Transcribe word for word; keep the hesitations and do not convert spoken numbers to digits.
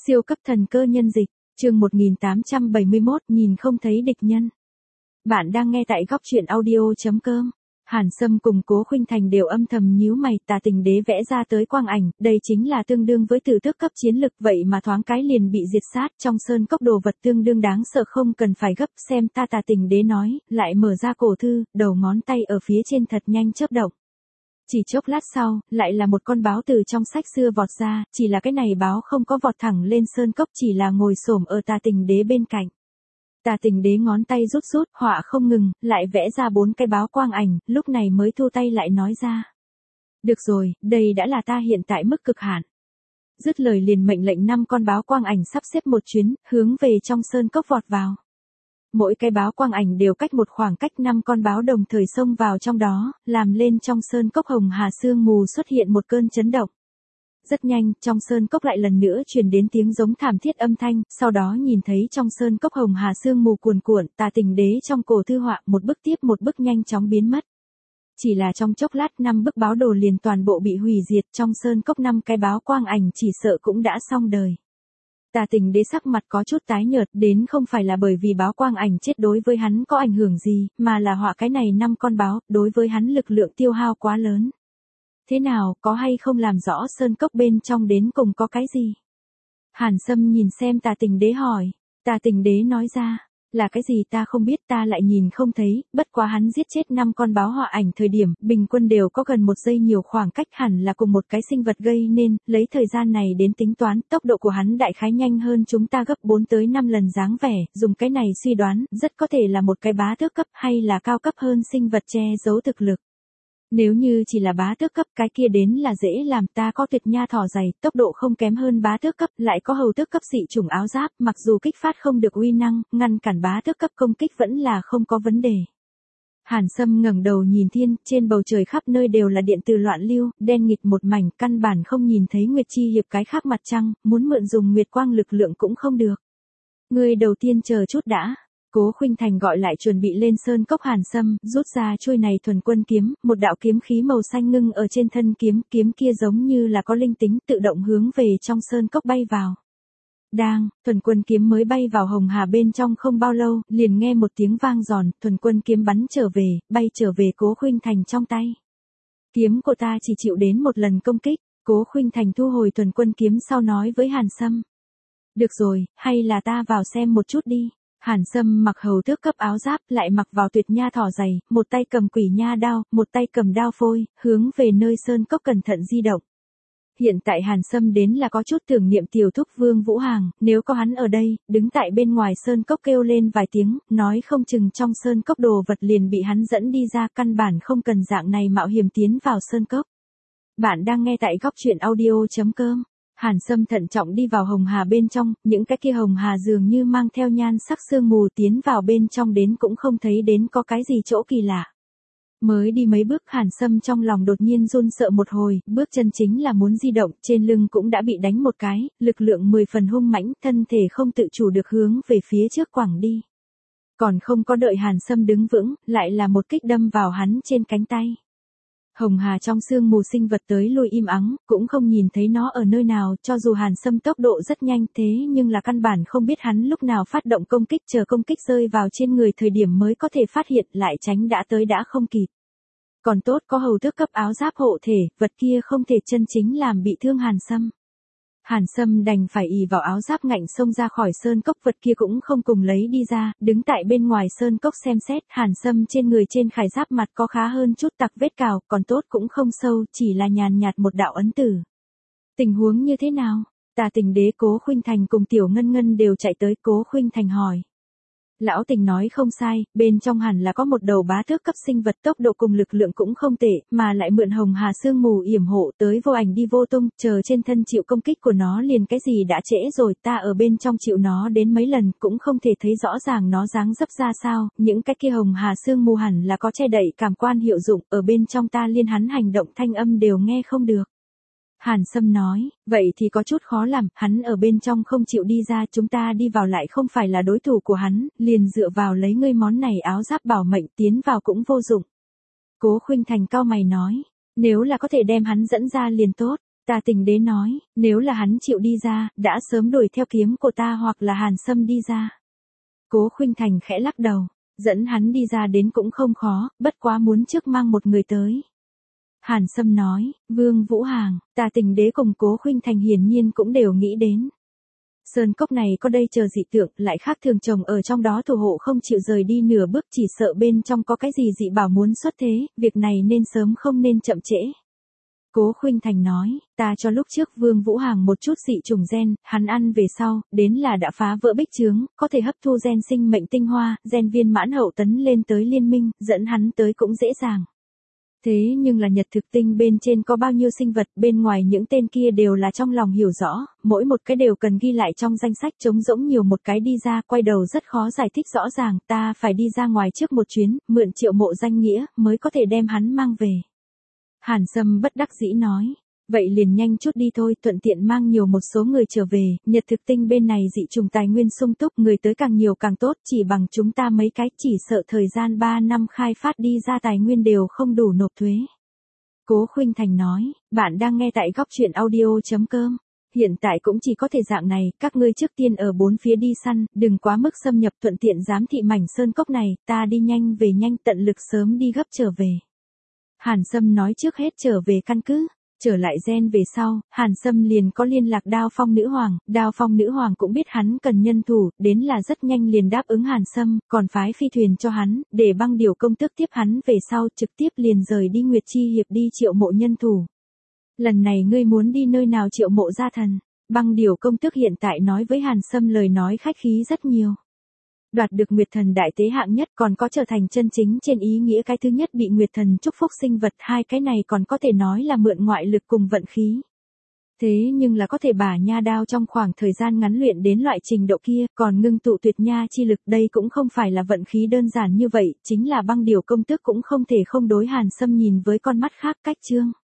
Siêu cấp thần cơ nhân dịch, chương một nghìn tám trăm bảy mươi mốt, nhìn không thấy địch nhân. Bạn đang nghe tại góc truyện audio.com. Hàn Sâm cùng Cố Khuynh Thành đều âm thầm nhíu mày, Tà Tình Đế vẽ ra tới quang ảnh, đây chính là tương đương với tử tước cấp chiến lực, vậy mà thoáng cái liền bị diệt sát, trong sơn cốc đồ vật tương đương đáng sợ, không cần phải gấp, xem ta. Tà Tình Đế nói, lại mở ra cổ thư, đầu ngón tay ở phía trên thật nhanh chớp động. Chỉ chốc lát sau, lại là một con báo từ trong sách xưa vọt ra, chỉ là cái này báo không có vọt thẳng lên sơn cốc, chỉ là ngồi xổm ở Tà Tình Đế bên cạnh. Tà Tình Đế ngón tay rút rút, họa không ngừng, lại vẽ ra bốn cái báo quang ảnh, lúc này mới thu tay lại nói ra. Được rồi, đây đã là ta hiện tại mức cực hạn. Dứt lời liền mệnh lệnh năm con báo quang ảnh sắp xếp một chuyến, hướng về trong sơn cốc vọt vào. Mỗi cái báo quang ảnh đều cách một khoảng cách, năm con báo đồng thời xông vào trong đó, làm lên trong sơn cốc hồng hà sương mù xuất hiện một cơn chấn động. Rất nhanh, trong sơn cốc lại lần nữa truyền đến tiếng giống thảm thiết âm thanh, sau đó nhìn thấy trong sơn cốc hồng hà sương mù cuồn cuộn, Tà Tình Đế trong cổ thư họa một bức tiếp một bức nhanh chóng biến mất. Chỉ là trong chốc lát năm bức báo đồ liền toàn bộ bị hủy diệt, trong sơn cốc năm cái báo quang ảnh chỉ sợ cũng đã xong đời. Tà Tình Đế sắc mặt có chút tái nhợt, đến không phải là bởi vì báo quang ảnh chết đối với hắn có ảnh hưởng gì, mà là họa cái này năm con báo, đối với hắn lực lượng tiêu hao quá lớn. Thế nào, có hay không làm rõ sơn cốc bên trong đến cùng có cái gì? Hàn Sâm nhìn xem Tà Tình Đế hỏi. Tà Tình Đế nói ra, là cái gì ta không biết, ta lại nhìn không thấy, bất quá hắn giết chết năm con báo họa ảnh thời điểm, bình quân đều có gần một giây nhiều khoảng cách, hẳn là cùng một cái sinh vật gây nên, lấy thời gian này đến tính toán, tốc độ của hắn đại khái nhanh hơn chúng ta gấp bốn tới năm lần dáng vẻ, dùng cái này suy đoán, rất có thể là một cái bá tước cấp hay là cao cấp hơn sinh vật che giấu thực lực. Nếu như chỉ là bá tước cấp, cái kia đến là dễ làm, ta có tuyệt nha thỏ dày, tốc độ không kém hơn bá tước cấp, lại có hầu tước cấp dị chủng áo giáp, mặc dù kích phát không được uy năng, ngăn cản bá tước cấp công kích vẫn là không có vấn đề. Hàn Sâm ngẩng đầu nhìn thiên, trên bầu trời khắp nơi đều là điện từ loạn lưu, đen nghịt một mảnh, căn bản không nhìn thấy Nguyệt Chi Hiệp cái khác mặt trăng, muốn mượn dùng nguyệt quang lực lượng cũng không được. Ngươi đầu tiên chờ chút đã. Cố Khuynh Thành gọi lại chuẩn bị lên sơn cốc Hàn Sâm, rút ra chuôi này thuần quân kiếm, một đạo kiếm khí màu xanh ngưng ở trên thân kiếm, kiếm kia giống như là có linh tính, tự động hướng về trong sơn cốc bay vào. Đang, thuần quân kiếm mới bay vào hồng hà bên trong không bao lâu, liền nghe một tiếng vang giòn, thuần quân kiếm bắn trở về, bay trở về Cố Khuynh Thành trong tay. Kiếm của ta chỉ chịu đến một lần công kích, Cố Khuynh Thành thu hồi thuần quân kiếm sau nói với Hàn Sâm. Được rồi, hay là ta vào xem một chút đi. Hàn Sâm mặc hầu tước cấp áo giáp, lại mặc vào tuyệt nha thỏ dày, một tay cầm quỷ nha đao, một tay cầm đao phôi, hướng về nơi sơn cốc cẩn thận di động. Hiện tại Hàn Sâm đến là có chút tưởng niệm tiểu thúc Vương Vũ Hàng, nếu có hắn ở đây, đứng tại bên ngoài sơn cốc kêu lên vài tiếng, nói không chừng trong sơn cốc đồ vật liền bị hắn dẫn đi ra, căn bản không cần dạng này mạo hiểm tiến vào sơn cốc. Bạn đang nghe tại góc truyện audio.com. Hàn Sâm thận trọng đi vào hồng hà bên trong, những cái kia hồng hà dường như mang theo nhan sắc sương mù, tiến vào bên trong đến cũng không thấy đến có cái gì chỗ kỳ lạ. Mới đi mấy bước Hàn Sâm trong lòng đột nhiên run sợ một hồi, bước chân chính là muốn di động, trên lưng cũng đã bị đánh một cái, lực lượng mười phần hung mãnh, thân thể không tự chủ được hướng về phía trước quẳng đi. Còn không có đợi Hàn Sâm đứng vững, lại là một kích đâm vào hắn trên cánh tay. Hồng hà trong sương mù sinh vật tới lui im ắng, cũng không nhìn thấy nó ở nơi nào, cho dù Hàn Sâm tốc độ rất nhanh thế nhưng là căn bản không biết hắn lúc nào phát động công kích, chờ công kích rơi vào trên người thời điểm mới có thể phát hiện, lại tránh đã tới đã không kịp. Còn tốt có hầu tước cấp áo giáp hộ thể, vật kia không thể chân chính làm bị thương Hàn Sâm. Hàn Sâm đành phải ì vào áo giáp ngạnh xông ra khỏi sơn cốc, vật kia cũng không cùng lấy đi ra, đứng tại bên ngoài sơn cốc xem xét, Hàn Sâm trên người trên khải giáp mặt có khá hơn chút tặc vết cào, còn tốt cũng không sâu, chỉ là nhàn nhạt một đạo ấn tử. Tình huống như thế nào? Tà Tình Đế, Cố Khuynh Thành cùng Tiểu Ngân Ngân đều chạy tới, Cố Khuynh Thành hỏi. Lão Tình nói không sai, bên trong hẳn là có một đầu bá tước cấp sinh vật, tốc độ cùng lực lượng cũng không tệ, mà lại mượn hồng hà sương mù yểm hộ, tới vô ảnh đi vô tung, chờ trên thân chịu công kích của nó liền cái gì đã trễ rồi, ta ở bên trong chịu nó đến mấy lần, cũng không thể thấy rõ ràng nó dáng dấp ra sao, những cái kia hồng hà sương mù hẳn là có che đậy cảm quan hiệu dụng, ở bên trong ta liên hắn hành động thanh âm đều nghe không được. Hàn Sâm nói, vậy thì có chút khó làm, hắn ở bên trong không chịu đi ra, chúng ta đi vào lại không phải là đối thủ của hắn, liền dựa vào lấy ngươi món này áo giáp bảo mệnh tiến vào cũng vô dụng. Cố Khuynh Thành cau mày nói, nếu là có thể đem hắn dẫn ra liền tốt. Tà Tình Đế nói, nếu là hắn chịu đi ra, đã sớm đuổi theo kiếm của ta hoặc là Hàn Sâm đi ra. Cố Khuynh Thành khẽ lắc đầu, dẫn hắn đi ra đến cũng không khó, bất quá muốn trước mang một người tới. Hàn Sâm nói, Vương Vũ Hàng, Tà Tình Đế cùng Cố Khuynh Thành hiển nhiên cũng đều nghĩ đến. Sơn cốc này có đây chờ dị tượng, lại khác thường trồng ở trong đó thủ hộ không chịu rời đi nửa bước, chỉ sợ bên trong có cái gì dị bảo muốn xuất thế, việc này nên sớm không nên chậm trễ. Cố Khuynh Thành nói, ta cho lúc trước Vương Vũ Hàng một chút dị trùng gen, hắn ăn về sau, đến là đã phá vỡ bích chướng, có thể hấp thu gen sinh mệnh tinh hoa, gen viên mãn hậu tấn lên tới liên minh, dẫn hắn tới cũng dễ dàng. Thế nhưng là nhật thực tinh bên trên có bao nhiêu sinh vật, bên ngoài những tên kia đều là trong lòng hiểu rõ, mỗi một cái đều cần ghi lại trong danh sách, trống rỗng nhiều một cái đi ra, quay đầu rất khó giải thích rõ ràng, ta phải đi ra ngoài trước một chuyến, mượn Triệu Mộ danh nghĩa, mới có thể đem hắn mang về. Hàn Sâm bất đắc dĩ nói, vậy liền nhanh chút đi thôi, thuận tiện mang nhiều một số người trở về, nhật thực tinh bên này dị trùng tài nguyên sung túc, người tới càng nhiều càng tốt, chỉ bằng chúng ta mấy cái, chỉ sợ thời gian ba năm khai phát đi ra tài nguyên đều không đủ nộp thuế. Cố Khuynh Thành nói, bạn đang nghe tại góc truyện audio chấm com. Hiện tại cũng chỉ có thể dạng này, các ngươi trước tiên ở bốn phía đi săn, đừng quá mức xâm nhập, thuận tiện giám thị mảnh sơn cốc này, ta đi nhanh về nhanh, tận lực sớm đi gấp trở về. Hàn Sâm nói trước hết trở về căn cứ. Trở lại gen về sau, Hàn Sâm liền có liên lạc Đao Phong Nữ Hoàng, Đao Phong Nữ Hoàng cũng biết hắn cần nhân thủ, đến là rất nhanh liền đáp ứng Hàn Sâm, còn phái phi thuyền cho hắn, để Băng Điểu công tước tiếp hắn về sau, trực tiếp liền rời đi Nguyệt Chi Hiệp đi Triệu Mộ nhân thủ. Lần này ngươi muốn đi nơi nào Triệu Mộ gia thần? Băng Điểu công tước hiện tại nói với Hàn Sâm lời nói khách khí rất nhiều. Đoạt được Nguyệt Thần đại tế hạng nhất, còn có trở thành chân chính trên ý nghĩa cái thứ nhất bị Nguyệt Thần chúc phúc sinh vật, hai cái này còn có thể nói là mượn ngoại lực cùng vận khí. Thế nhưng là có thể bả nha đao trong khoảng thời gian ngắn luyện đến loại trình độ kia, còn ngưng tụ tuyệt nha chi lực, đây cũng không phải là vận khí đơn giản như vậy, chính là Băng Điểu công tước cũng không thể không đối Hàn Sâm nhìn với con mắt khác. Cách chương